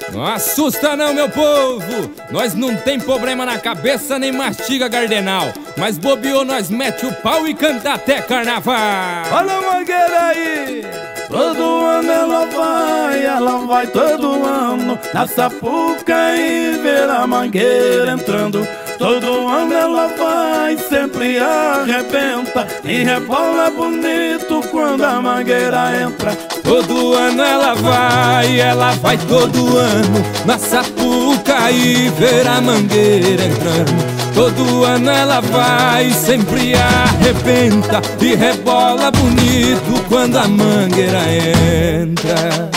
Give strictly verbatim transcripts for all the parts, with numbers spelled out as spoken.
Não assusta não, meu povo, nós não tem problema na cabeça nem mastiga gardenal, mas bobeou nós mete o pau e canta até carnaval. Olha a mangueira aí, todo ano ela vai, ela vai todo ano na Sapuca e ver a mangueira entrando. Todo ano ela vai, sempre arrebenta e rebola bonito quando a mangueira entra. Todo ano ela vai, ela vai todo ano na Sapuca e ver a mangueira entrando. Todo ano ela vai, sempre arrebenta e rebola bonito quando a mangueira entra.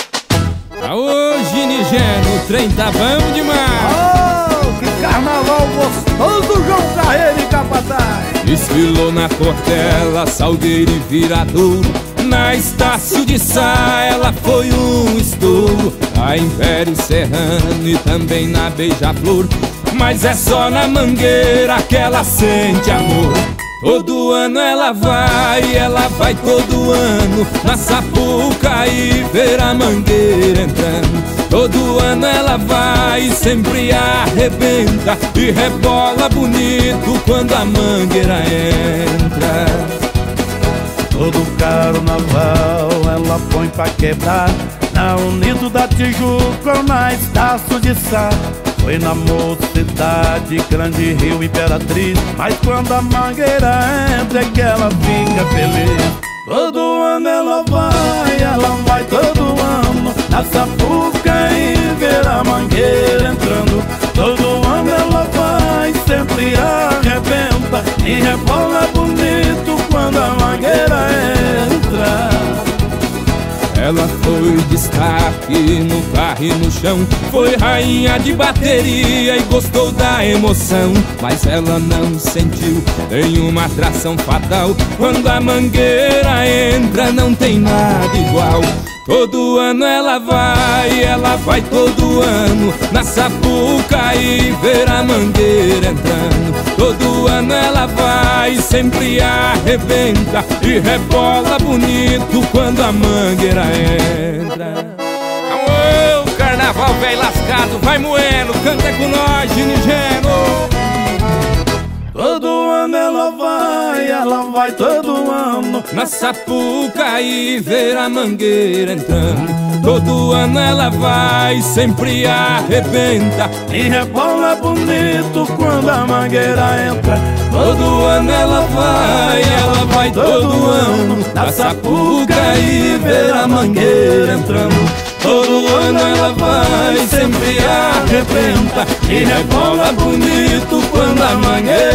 Aô, Ginigeno, o trem tá bom demais. Carnaval gostoso, João Carreiro e Capataz. Desfilou na Portela, Salgueiro e Viradouro. Na Estácio de Sá ela foi um estouro. A Império Serrano e também na Beija-Flor. Mas é só na Mangueira que ela sente amor. Todo ano ela vai, ela vai todo ano na Sapuca e ver a mangueira entrando. Todo ano ela vai, sempre arrebenta e rebola bonito quando a mangueira entra. Todo carnaval ela põe pra quebrar na Unido da Tijuca ou na Estácio de Sá. Foi na Mocidade, Grande Rio, Imperatriz, mas quando a mangueira entra é que ela fica feliz. Todo ano ela vai, ela vai todo ano na Sapuca e ver a mangueira entrando. Todo ano ela vai, sempre arrebenta e rebola bonito quando a mangueira entra. Ela foi destaque no carro e no chão, foi rainha de bateria e gostou da emoção. Mas ela não sentiu nenhuma atração fatal. Quando a mangueira entra não tem nada igual. Todo ano ela vai, ela vai todo ano na Sapuca e ver a mangueira entrando. Todo ano ela vai, sempre arrebenta e rebola bonito quando a mangueira entra. Aô, carnaval velho lascado, vai moendo, canta com nós, Ginigeno. Todo ano ela vai, ela vai todo ano na Sapuca e ver a mangueira entrando. Todo ano ela vai, sempre arrebenta e rebola bonito quando a mangueira entra. Todo ano ela vai, ela vai todo ano na Sapuca e ver a mangueira entrando. Todo ano ela vai, sempre arrebenta e rebola bonito quando a mangueira